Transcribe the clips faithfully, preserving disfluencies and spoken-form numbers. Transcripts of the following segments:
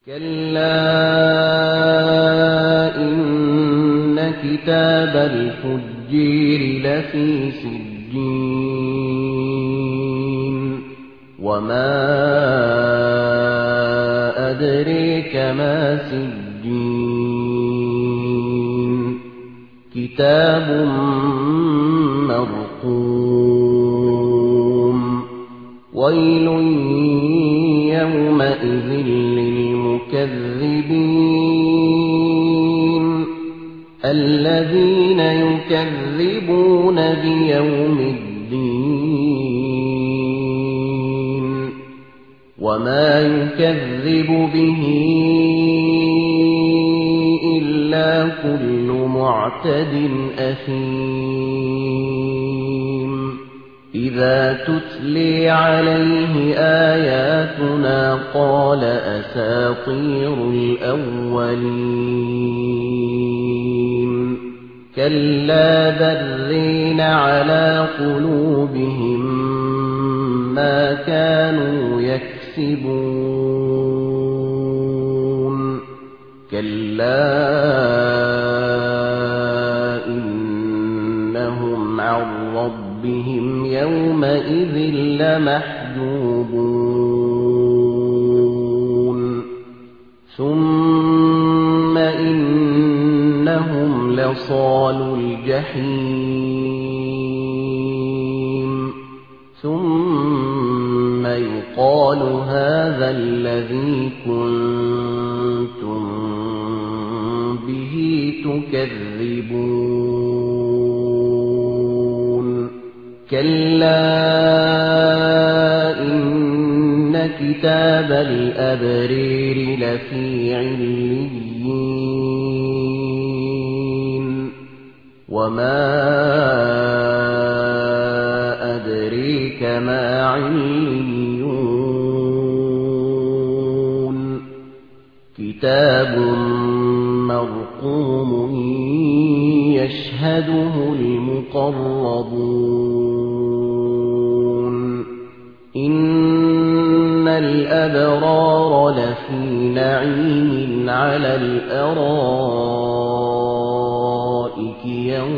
كلا إن كتاب الفجير لفي سجين وما أدريك ما سجين كتاب مرقوم ويل يومئذ للمكذبين الذين يكذبون بيوم الدين وما يكذب به إلا كل معتد أثيم إذا تتلي عليه آياتنا قال أساطير الأولين كلا بَرِّينَ على قلوبهم ما كانوا يكسبون كلا إنهم عن ربهم يومئذ لمحجوبون ثم إنهم لصالو الجحيم ثم يقال هذا الذي كنتم به تكذبون كلا إن كتاب الأبرير لفي عليين وما أدريك ما عليون كتاب مرقوم يشهده المقربون إن الأبرار لفي نعيم على الأرائك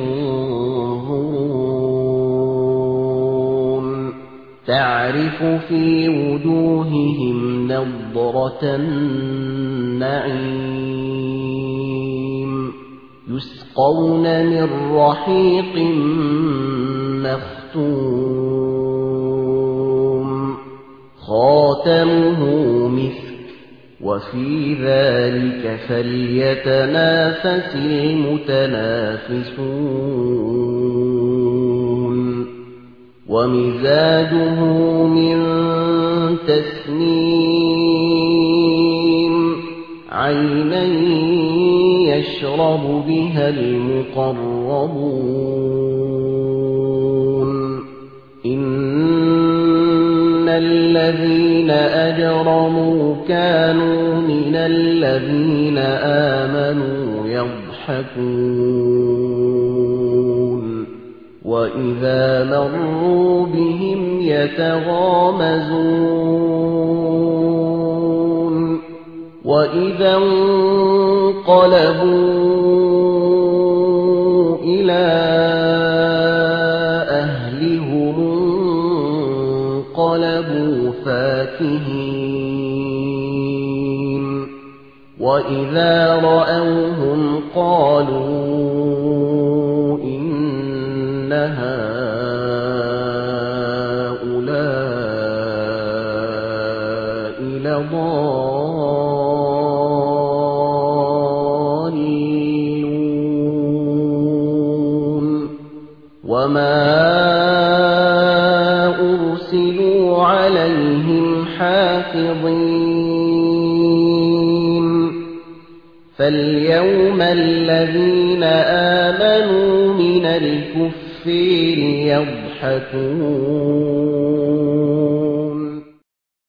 ينظرون تعرف في وجوههم نضرة النعيم يسقون من رحيق مختوم خاتمه مسك وفي ذلك فليتنافس المتنافسون ومزاجه من تسنيم عينا يشرب بها المقربون إن الذين أجرموا كانوا من الذين آمنوا يضحكون وإذا مروا بهم يتغامزون وإذا انقلبوا إلى أهلهم انقلبوا فاكهين وإذا رأوهم قالوا إن هؤلاء لضالون وما أرسلوا عليهم حافظين فاليوم الذين آمنوا من الكفار يضحكون